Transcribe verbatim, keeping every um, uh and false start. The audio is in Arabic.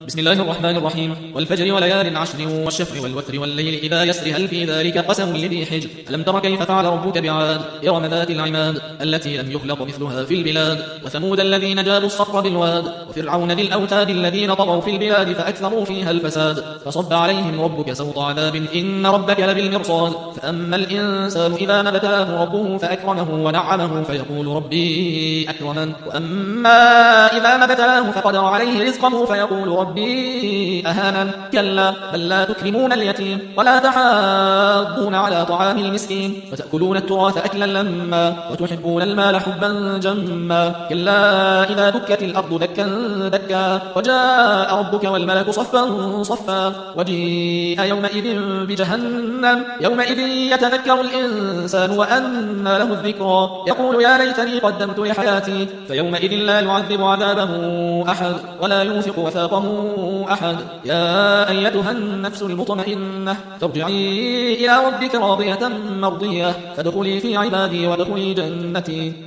بسم الله الرحمن الرحيم. والفجر وليال عشر والشفع والوتر والليل إذا يسر هل في ذلك قسم لذي حجر ألم تر كيف فعل ربك بعاد إرم ذات العماد التي لم يخلق مثلها في البلاد وثمود الذين جابوا الصخر بالواد وفرعون ذي الأوتاد الذين طغوا في البلاد فأكثروا فيها الفساد فصب عليهم ربك سوط عذاب إن ربك لبالمرصاد فأما الإنسان إذا ما ابتلاه ربه فأكرمه ونعمه فيقول ربي أكرمن وأما إذا ما ابتلاه فقدر عليه رزقه فيقول ربي أهانن كلا بل لا تكرمون اليتيم ولا تحاضون على طعام المسكين وتأكلون التراث أكلا لما وتحبون المال حبا جما كلا إذا دكت الأرض دكا دكا وجاء ربك والملك صفا صفا وجيء يومئذ بجهنم يومئذ يتذكر الإنسان وأنى له الذكرى يقول يا ليتني قدمت لحياتي فيومئذ لا يعذب عذابه أحد ولا يوثق وثاقه أحد يا أيتها النفس المطمئنة ترجعي إلى ربك راضية مرضية فادخلي في عبادي وادخلي جنتي.